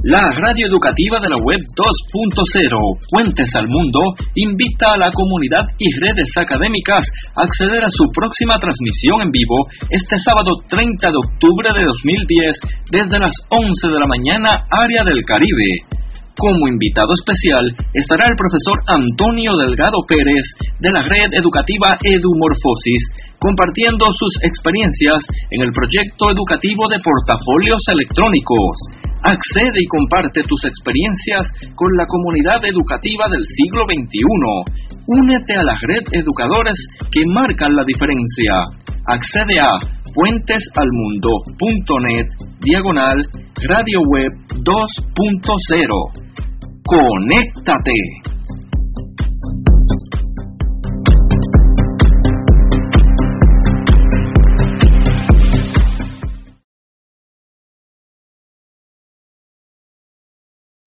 La radio educativa de la web 2.0, Puentes al Mundo, invita a la comunidad y redes académicas a acceder a su próxima transmisión en vivo este sábado 30 de octubre de 2010 desde las 11 de la mañana, área del Caribe. Como invitado especial estará el profesor Antonio Delgado Pérez de la red educativa Edumorfosis, compartiendo sus experiencias en el proyecto educativo de portafolios electrónicos. Accede y comparte tus experiencias con la comunidad educativa del siglo XXI. Únete a la red Educadores que marcan la diferencia. Accede a puentesalmundo.net/Radio Web 2.0. ¡Conéctate!